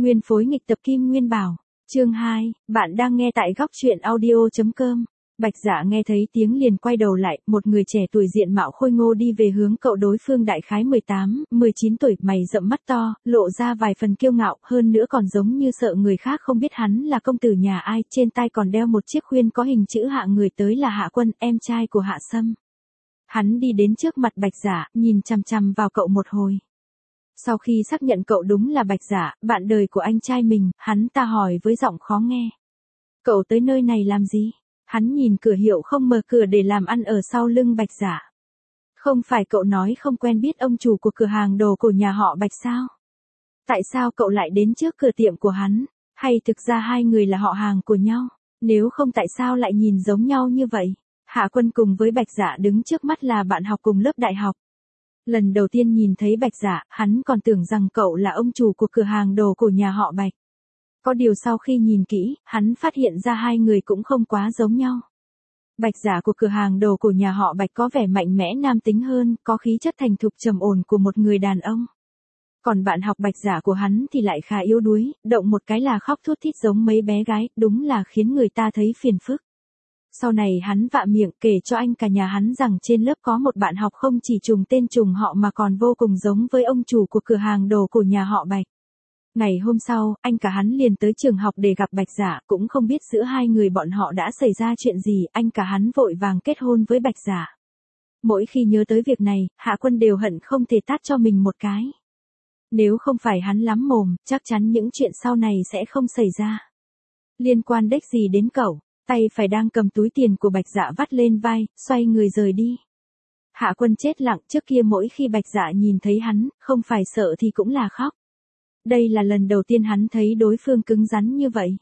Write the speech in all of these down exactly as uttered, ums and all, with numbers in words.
Nguyên phối nghịch tập Kim Nguyên Bảo. Chương hai, bạn đang nghe tại góc truyện audio chấm com. Bạch Dạ nghe thấy tiếng liền quay đầu lại, một người trẻ tuổi diện mạo khôi ngô đi về hướng cậu, đối phương đại khái mười tám, mười chín tuổi, mày rậm mắt to, lộ ra vài phần kiêu ngạo, hơn nữa còn giống như sợ người khác không biết hắn là công tử nhà ai, trên tay còn đeo một chiếc khuyên có hình chữ Hạ, người tới là Hạ Quân, em trai của Hạ Sâm. Hắn đi đến trước mặt Bạch Dạ, nhìn chằm chằm vào cậu một hồi. Sau khi xác nhận cậu đúng là Bạch Dạ, bạn đời của anh trai mình, hắn ta hỏi với giọng khó nghe. Cậu tới nơi này làm gì? Hắn nhìn cửa hiệu không mở cửa để làm ăn ở sau lưng Bạch Dạ. Không phải cậu nói không quen biết ông chủ của cửa hàng đồ của nhà họ Bạch sao? Tại sao cậu lại đến trước cửa tiệm của hắn? Hay thực ra hai người là họ hàng của nhau? Nếu không tại sao lại nhìn giống nhau như vậy? Hạ Quân cùng với Bạch Dạ đứng trước mắt là bạn học cùng lớp đại học. Lần đầu tiên nhìn thấy Bạch Dạ, hắn còn tưởng rằng cậu là ông chủ của cửa hàng đồ của nhà họ Bạch. Có điều sau khi nhìn kỹ, hắn phát hiện ra hai người cũng không quá giống nhau. Bạch Dạ của cửa hàng đồ của nhà họ Bạch có vẻ mạnh mẽ nam tính hơn, có khí chất thành thục trầm ổn của một người đàn ông. Còn bạn học Bạch Dạ của hắn thì lại khá yếu đuối, động một cái là khóc thút thít giống mấy bé gái, đúng là khiến người ta thấy phiền phức. Sau này hắn vạ miệng kể cho anh cả nhà hắn rằng trên lớp có một bạn học không chỉ trùng tên trùng họ mà còn vô cùng giống với ông chủ của cửa hàng đồ của nhà họ Bạch. Ngày hôm sau, anh cả hắn liền tới trường học để gặp Bạch Dạ, cũng không biết giữa hai người bọn họ đã xảy ra chuyện gì, anh cả hắn vội vàng kết hôn với Bạch Dạ. Mỗi khi nhớ tới việc này, Hạ Quân đều hận không thể tát cho mình một cái. Nếu không phải hắn lắm mồm, chắc chắn những chuyện sau này sẽ không xảy ra. Liên quan đếch gì đến cậu? Tay phải đang cầm túi tiền của Bạch Dạ vắt lên vai, xoay người rời đi. Hạ Quân chết lặng, trước kia mỗi khi Bạch Dạ nhìn thấy hắn, không phải sợ thì cũng là khóc. Đây là lần đầu tiên hắn thấy đối phương cứng rắn như vậy.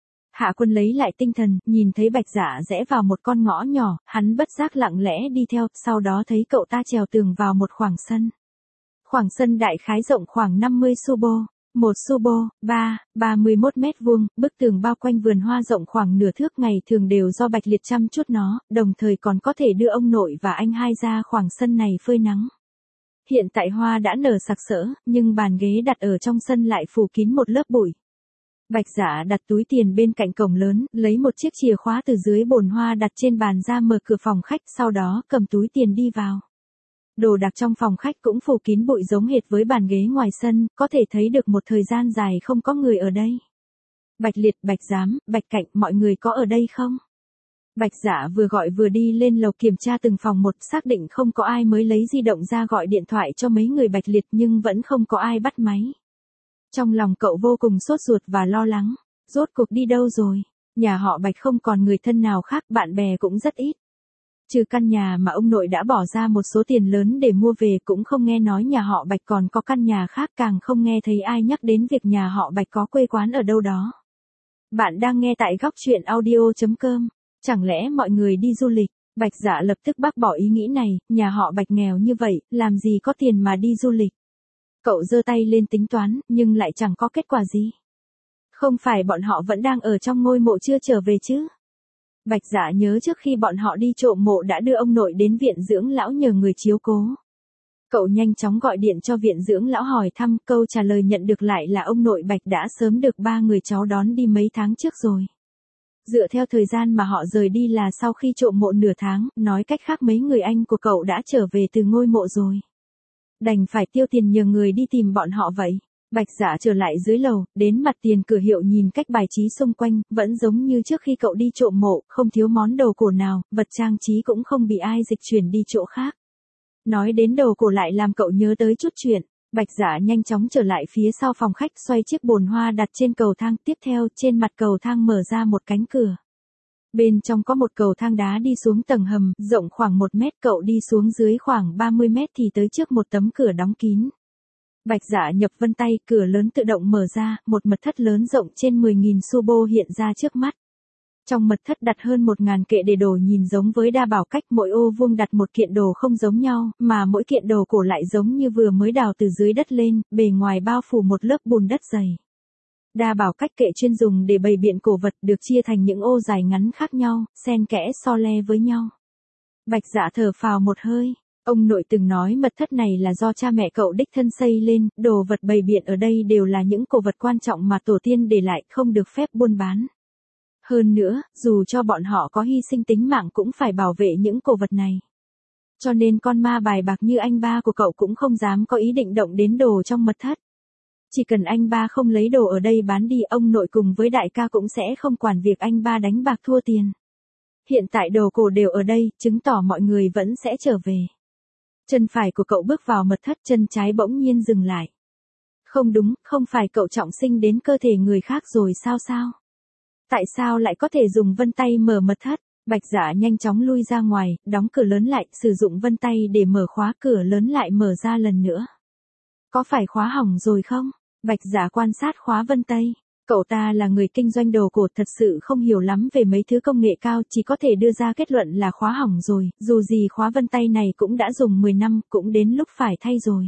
Hạ Quân lấy lại tinh thần, nhìn thấy Bạch Dạ rẽ vào một con ngõ nhỏ, hắn bất giác lặng lẽ đi theo, sau đó thấy cậu ta trèo tường vào một khoảng sân. Khoảng sân đại khái rộng khoảng năm mươi xu bô. Một xu bô, ba, ba mươi mốt mét vuông, bức tường bao quanh vườn hoa rộng khoảng nửa thước, ngày thường đều do Bạch Liệt chăm chút nó, đồng thời còn có thể đưa ông nội và anh hai ra khoảng sân này phơi nắng. Hiện tại hoa đã nở sặc sỡ, nhưng bàn ghế đặt ở trong sân lại phủ kín một lớp bụi. Bạch Dạ đặt túi tiền bên cạnh cổng lớn, lấy một chiếc chìa khóa từ dưới bồn hoa đặt trên bàn ra mở cửa phòng khách, sau đó cầm túi tiền đi vào. Đồ đạc trong phòng khách cũng phủ kín bụi giống hệt với bàn ghế ngoài sân, có thể thấy được một thời gian dài không có người ở đây. Bạch Liệt, Bạch Giám, Bạch Cạnh, mọi người có ở đây không? Bạch Dạ vừa gọi vừa đi lên lầu kiểm tra từng phòng một, xác định không có ai mới lấy di động ra gọi điện thoại cho mấy người Bạch Liệt, nhưng vẫn không có ai bắt máy. Trong lòng cậu vô cùng sốt ruột và lo lắng. Rốt cuộc đi đâu rồi? Nhà họ Bạch không còn người thân nào khác, bạn bè cũng rất ít. Trừ căn nhà mà ông nội đã bỏ ra một số tiền lớn để mua về, cũng không nghe nói nhà họ Bạch còn có căn nhà khác, càng không nghe thấy ai nhắc đến việc nhà họ Bạch có quê quán ở đâu đó. Bạn đang nghe tại góc truyện audio chấm com. Chẳng lẽ mọi người đi du lịch? Bạch Dạ lập tức bác bỏ ý nghĩ này, nhà họ Bạch nghèo như vậy, làm gì có tiền mà đi du lịch. Cậu giơ tay lên tính toán, nhưng lại chẳng có kết quả gì. Không phải bọn họ vẫn đang ở trong ngôi mộ chưa trở về chứ? Bạch Dạ nhớ trước khi bọn họ đi trộm mộ đã đưa ông nội đến viện dưỡng lão nhờ người chiếu cố. Cậu nhanh chóng gọi điện cho viện dưỡng lão hỏi thăm, câu trả lời nhận được lại là ông nội Bạch đã sớm được ba người cháu đón đi mấy tháng trước rồi. Dựa theo thời gian mà họ rời đi là sau khi trộm mộ nửa tháng, nói cách khác mấy người anh của cậu đã trở về từ ngôi mộ rồi. Đành phải tiêu tiền nhờ người đi tìm bọn họ vậy. Bạch Dạ trở lại dưới lầu, đến mặt tiền cửa hiệu nhìn cách bài trí xung quanh, vẫn giống như trước khi cậu đi trộm mộ, không thiếu món đồ cổ nào, vật trang trí cũng không bị ai dịch chuyển đi chỗ khác. Nói đến đồ cổ lại làm cậu nhớ tới chút chuyện. Bạch Dạ nhanh chóng trở lại phía sau phòng khách, xoay chiếc bồn hoa đặt trên cầu thang, tiếp theo trên mặt cầu thang mở ra một cánh cửa. Bên trong có một cầu thang đá đi xuống tầng hầm, rộng khoảng một mét, cậu đi xuống dưới khoảng ba mươi mét thì tới trước một tấm cửa đóng kín. Bạch Dạ nhập vân tay, cửa lớn tự động mở ra, một mật thất lớn rộng trên mười nghìn xu bô hiện ra trước mắt. Trong mật thất đặt hơn một ngàn kệ để đồ nhìn giống với đa bảo cách, mỗi ô vuông đặt một kiện đồ không giống nhau, mà mỗi kiện đồ cổ lại giống như vừa mới đào từ dưới đất lên, bề ngoài bao phủ một lớp bùn đất dày. Đa bảo cách kệ chuyên dùng để bày biện cổ vật, được chia thành những ô dài ngắn khác nhau, xen kẽ so le với nhau. Bạch Dạ thở phào một hơi. Ông nội từng nói mật thất này là do cha mẹ cậu đích thân xây lên, đồ vật bày biện ở đây đều là những cổ vật quan trọng mà tổ tiên để lại, không được phép buôn bán. Hơn nữa, dù cho bọn họ có hy sinh tính mạng cũng phải bảo vệ những cổ vật này. Cho nên con ma bài bạc như anh ba của cậu cũng không dám có ý định động đến đồ trong mật thất. Chỉ cần anh ba không lấy đồ ở đây bán đi, ông nội cùng với đại ca cũng sẽ không quản việc anh ba đánh bạc thua tiền. Hiện tại đồ cổ đều ở đây, chứng tỏ mọi người vẫn sẽ trở về. Chân phải của cậu bước vào mật thất, chân trái bỗng nhiên dừng lại. Không đúng, không phải cậu trọng sinh đến cơ thể người khác rồi sao sao? Tại sao lại có thể dùng vân tay mở mật thất? Bạch Dạ nhanh chóng lui ra ngoài, đóng cửa lớn lại, sử dụng vân tay để mở khóa cửa lớn lại mở ra lần nữa. Có phải khóa hỏng rồi không? Bạch Dạ quan sát khóa vân tay. Cậu ta là người kinh doanh đồ cổ, thật sự không hiểu lắm về mấy thứ công nghệ cao, chỉ có thể đưa ra kết luận là khóa hỏng rồi, dù gì khóa vân tay này cũng đã dùng mười năm, cũng đến lúc phải thay rồi.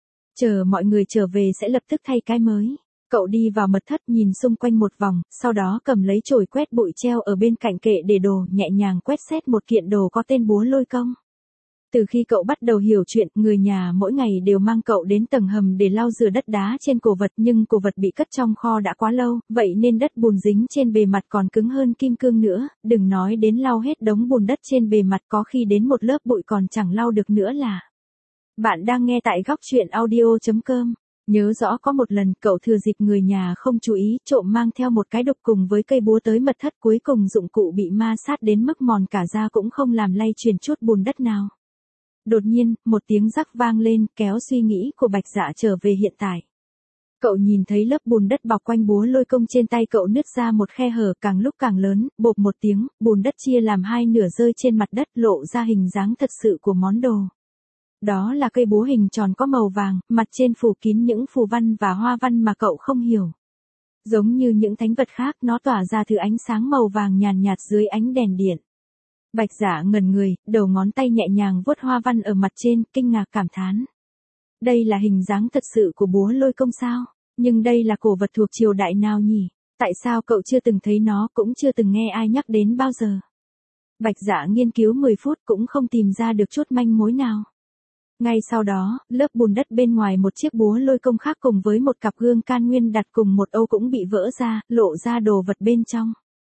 Chờ mọi người trở về sẽ lập tức thay cái mới. Cậu đi vào mật thất nhìn xung quanh một vòng, sau đó cầm lấy chổi quét bụi treo ở bên cạnh kệ để đồ, nhẹ nhàng quét xét một kiện đồ có tên búa lôi công. Từ khi cậu bắt đầu hiểu chuyện, người nhà mỗi ngày đều mang cậu đến tầng hầm để lau rửa đất đá trên cổ vật, nhưng cổ vật bị cất trong kho đã quá lâu, vậy nên đất bùn dính trên bề mặt còn cứng hơn kim cương nữa, đừng nói đến lau hết đống bùn đất trên bề mặt, có khi đến một lớp bụi còn chẳng lau được nữa là. Bạn đang nghe tại góc truyện audio chấm com. Nhớ rõ có một lần cậu thừa dịp người nhà không chú ý, trộm mang theo một cái đục cùng với cây búa tới mật thất, cuối cùng dụng cụ bị ma sát đến mức mòn cả da cũng không làm lay chuyển chút bùn đất nào. Đột nhiên, một tiếng rắc vang lên, kéo suy nghĩ của Bạch Dạ trở về hiện tại. Cậu nhìn thấy lớp bùn đất bọc quanh búa lôi công trên tay cậu nứt ra một khe hở càng lúc càng lớn, bộp một tiếng, bùn đất chia làm hai nửa rơi trên mặt đất, lộ ra hình dáng thật sự của món đồ. Đó là cây búa hình tròn có màu vàng, mặt trên phủ kín những phù văn và hoa văn mà cậu không hiểu. Giống như những thánh vật khác, nó tỏa ra thứ ánh sáng màu vàng nhàn nhạt dưới ánh đèn điện. Bạch Dạ ngẩn người, đầu ngón tay nhẹ nhàng vuốt hoa văn ở mặt trên, kinh ngạc cảm thán. Đây là hình dáng thật sự của búa lôi công sao? Nhưng đây là cổ vật thuộc triều đại nào nhỉ? Tại sao cậu chưa từng thấy nó, cũng chưa từng nghe ai nhắc đến bao giờ? Bạch Dạ nghiên cứu mười phút cũng không tìm ra được chút manh mối nào. Ngay sau đó, lớp bùn đất bên ngoài một chiếc búa lôi công khác cùng với một cặp gương can nguyên đặt cùng một ô cũng bị vỡ ra, lộ ra đồ vật bên trong.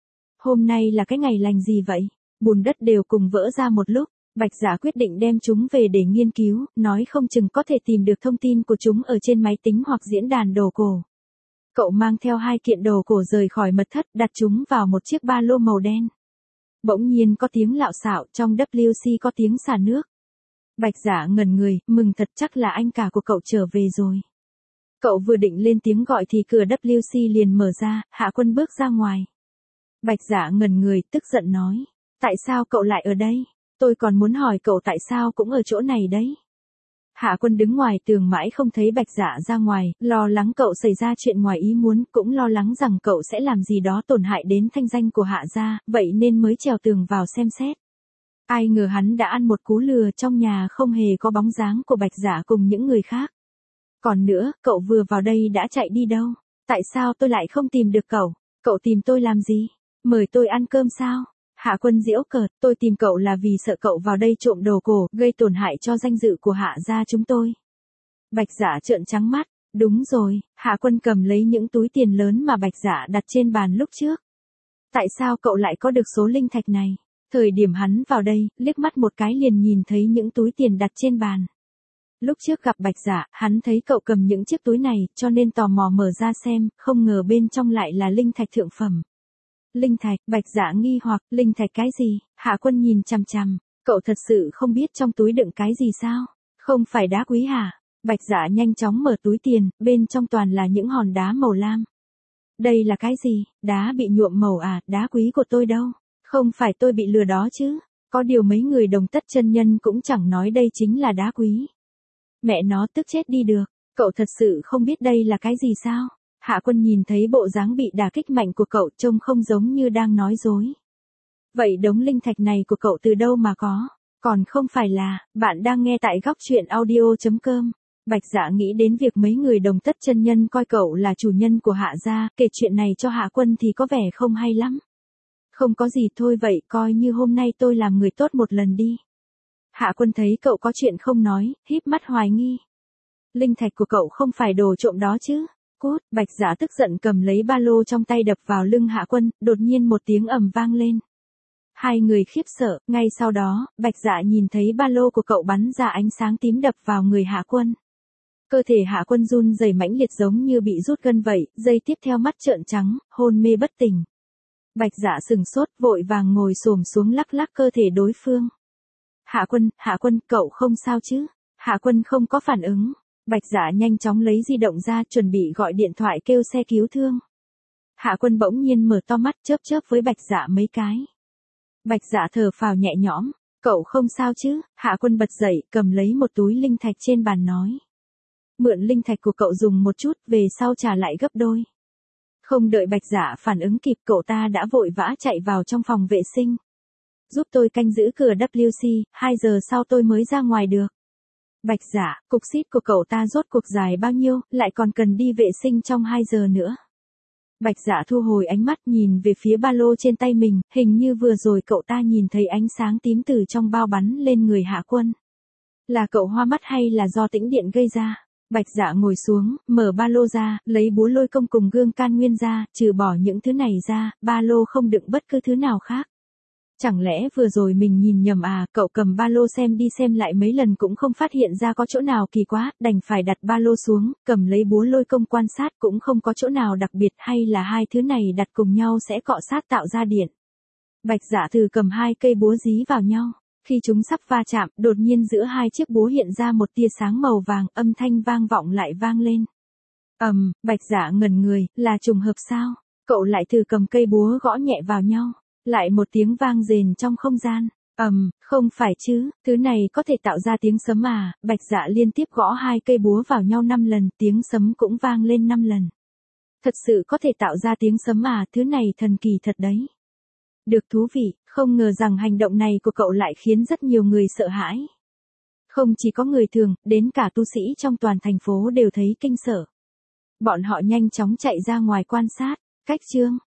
Hôm nay là cái ngày lành gì vậy? Bùn đất đều cùng vỡ ra một lúc, Bạch Dạ quyết định đem chúng về để nghiên cứu, nói không chừng có thể tìm được thông tin của chúng ở trên máy tính hoặc diễn đàn đồ cổ. Cậu mang theo hai kiện đồ cổ rời khỏi mật thất, đặt chúng vào một chiếc ba lô màu đen. Bỗng nhiên có tiếng lạo xạo, trong vê xê có tiếng xả nước. Bạch Dạ ngẩn người, mừng thật, chắc là anh cả của cậu trở về rồi. Cậu vừa định lên tiếng gọi thì cửa vê xê liền mở ra, Hạ Quân bước ra ngoài. Bạch Dạ ngẩn người, tức giận nói. Tại sao cậu lại ở đây? Tôi còn muốn hỏi cậu tại sao cũng ở chỗ này đấy. Hạ Quân đứng ngoài tường mãi không thấy Bạch Dạ ra ngoài, lo lắng cậu xảy ra chuyện ngoài ý muốn, cũng lo lắng rằng cậu sẽ làm gì đó tổn hại đến thanh danh của Hạ gia, vậy nên mới trèo tường vào xem xét. Ai ngờ hắn đã ăn một cú lừa, trong nhà không hề có bóng dáng của Bạch Dạ cùng những người khác. Còn nữa, cậu vừa vào đây đã chạy đi đâu? Tại sao tôi lại không tìm được cậu? Cậu tìm tôi làm gì? Mời tôi ăn cơm sao? Hạ Quân giễu cợt, tôi tìm cậu là vì sợ cậu vào đây trộm đồ cổ, gây tổn hại cho danh dự của Hạ gia chúng tôi. Bạch Dạ trợn trắng mắt, đúng rồi, Hạ Quân cầm lấy những túi tiền lớn mà Bạch Dạ đặt trên bàn lúc trước. Tại sao cậu lại có được số linh thạch này? Thời điểm hắn vào đây, liếc mắt một cái liền nhìn thấy những túi tiền đặt trên bàn. Lúc trước gặp Bạch Dạ, hắn thấy cậu cầm những chiếc túi này, cho nên tò mò mở ra xem, không ngờ bên trong lại là linh thạch thượng phẩm. Linh thạch, Bạch Dạ nghi hoặc, linh thạch cái gì? Hạ Quân nhìn chằm chằm, cậu thật sự không biết trong túi đựng cái gì sao? Không phải đá quý hả? Bạch Dạ nhanh chóng mở túi tiền, bên trong toàn là những hòn đá màu lam. Đây là cái gì? Đá bị nhuộm màu à? Đá quý của tôi đâu? Không phải tôi bị lừa đó chứ? Có điều mấy người Đồng Tất chân nhân cũng chẳng nói đây chính là đá quý. Mẹ nó tức chết đi được, cậu thật sự không biết đây là cái gì sao? Hạ Quân nhìn thấy bộ dáng bị đả kích mạnh của cậu, trông không giống như đang nói dối. Vậy đống linh thạch này của cậu từ đâu mà có? Còn không phải là, bạn đang nghe tại góc truyện audio chấm com. Bạch Dạ nghĩ đến việc mấy người Đồng Tất chân nhân coi cậu là chủ nhân của Hạ gia, kể chuyện này cho Hạ Quân thì có vẻ không hay lắm. Không có gì thôi vậy, coi như hôm nay tôi làm người tốt một lần đi. Hạ Quân thấy cậu có chuyện không nói, híp mắt hoài nghi. Linh thạch của cậu không phải đồ trộm đó chứ? Cút, Bạch Dạ tức giận cầm lấy ba lô trong tay đập vào lưng Hạ Quân, đột nhiên một tiếng ầm vang lên. Hai người khiếp sợ, ngay sau đó, Bạch Dạ nhìn thấy ba lô của cậu bắn ra ánh sáng tím đập vào người Hạ Quân. Cơ thể Hạ Quân run rẩy mãnh liệt giống như bị rút gân vậy, giây tiếp theo mắt trợn trắng, hôn mê bất tỉnh. Bạch Dạ sừng sốt, vội vàng ngồi xổm xuống lắc lắc cơ thể đối phương. Hạ Quân, Hạ Quân, cậu không sao chứ? Hạ Quân không có phản ứng. Bạch Dạ nhanh chóng lấy di động ra, chuẩn bị gọi điện thoại kêu xe cứu thương. Hạ Quân bỗng nhiên mở to mắt, chớp chớp với Bạch Dạ mấy cái. Bạch Dạ thở phào nhẹ nhõm, cậu không sao chứ? Hạ Quân bật dậy, cầm lấy một túi linh thạch trên bàn nói. Mượn linh thạch của cậu dùng một chút, về sau trả lại gấp đôi. Không đợi Bạch Dạ phản ứng kịp, cậu ta đã vội vã chạy vào trong phòng vệ sinh. Giúp tôi canh giữ cửa W C, hai giờ sau tôi mới ra ngoài được. Bạch Dạ, cục xít của cậu ta rốt cuộc dài bao nhiêu, lại còn cần đi vệ sinh trong hai giờ nữa. Bạch Dạ thu hồi ánh mắt nhìn về phía ba lô trên tay mình, hình như vừa rồi cậu ta nhìn thấy ánh sáng tím từ trong bao bắn lên người Hạ Quân. Là cậu hoa mắt hay là do tĩnh điện gây ra? Bạch Dạ ngồi xuống, mở ba lô ra, lấy búa lôi công cùng gương can nguyên ra, trừ bỏ những thứ này ra, ba lô không đựng bất cứ thứ nào khác. Chẳng lẽ vừa rồi mình nhìn nhầm à? Cậu cầm ba lô xem đi xem lại mấy lần cũng không phát hiện ra có chỗ nào kỳ quá, đành phải đặt ba lô xuống, cầm lấy búa lôi công quan sát cũng không có chỗ nào đặc biệt, hay là hai thứ này đặt cùng nhau sẽ cọ sát tạo ra điện. Bạch Dạ thử cầm hai cây búa dí vào nhau, khi chúng sắp va chạm, đột nhiên giữa hai chiếc búa hiện ra một tia sáng màu vàng, âm thanh vang vọng lại vang lên. Ầm, um, Bạch Dạ ngẩn người, là trùng hợp sao? Cậu lại thử cầm cây búa gõ nhẹ vào nhau. Lại một tiếng vang rền trong không gian. Ầm, um, không phải chứ, thứ này có thể tạo ra tiếng sấm à? Bạch Dạ liên tiếp gõ hai cây búa vào nhau năm lần, tiếng sấm cũng vang lên năm lần. Thật sự có thể tạo ra tiếng sấm à? Thứ này thần kỳ thật đấy. Được, thú vị, không ngờ rằng hành động này của cậu lại khiến rất nhiều người sợ hãi. Không chỉ có người thường, đến cả tu sĩ trong toàn thành phố đều thấy kinh sợ. Bọn họ nhanh chóng chạy ra ngoài quan sát. Cách chương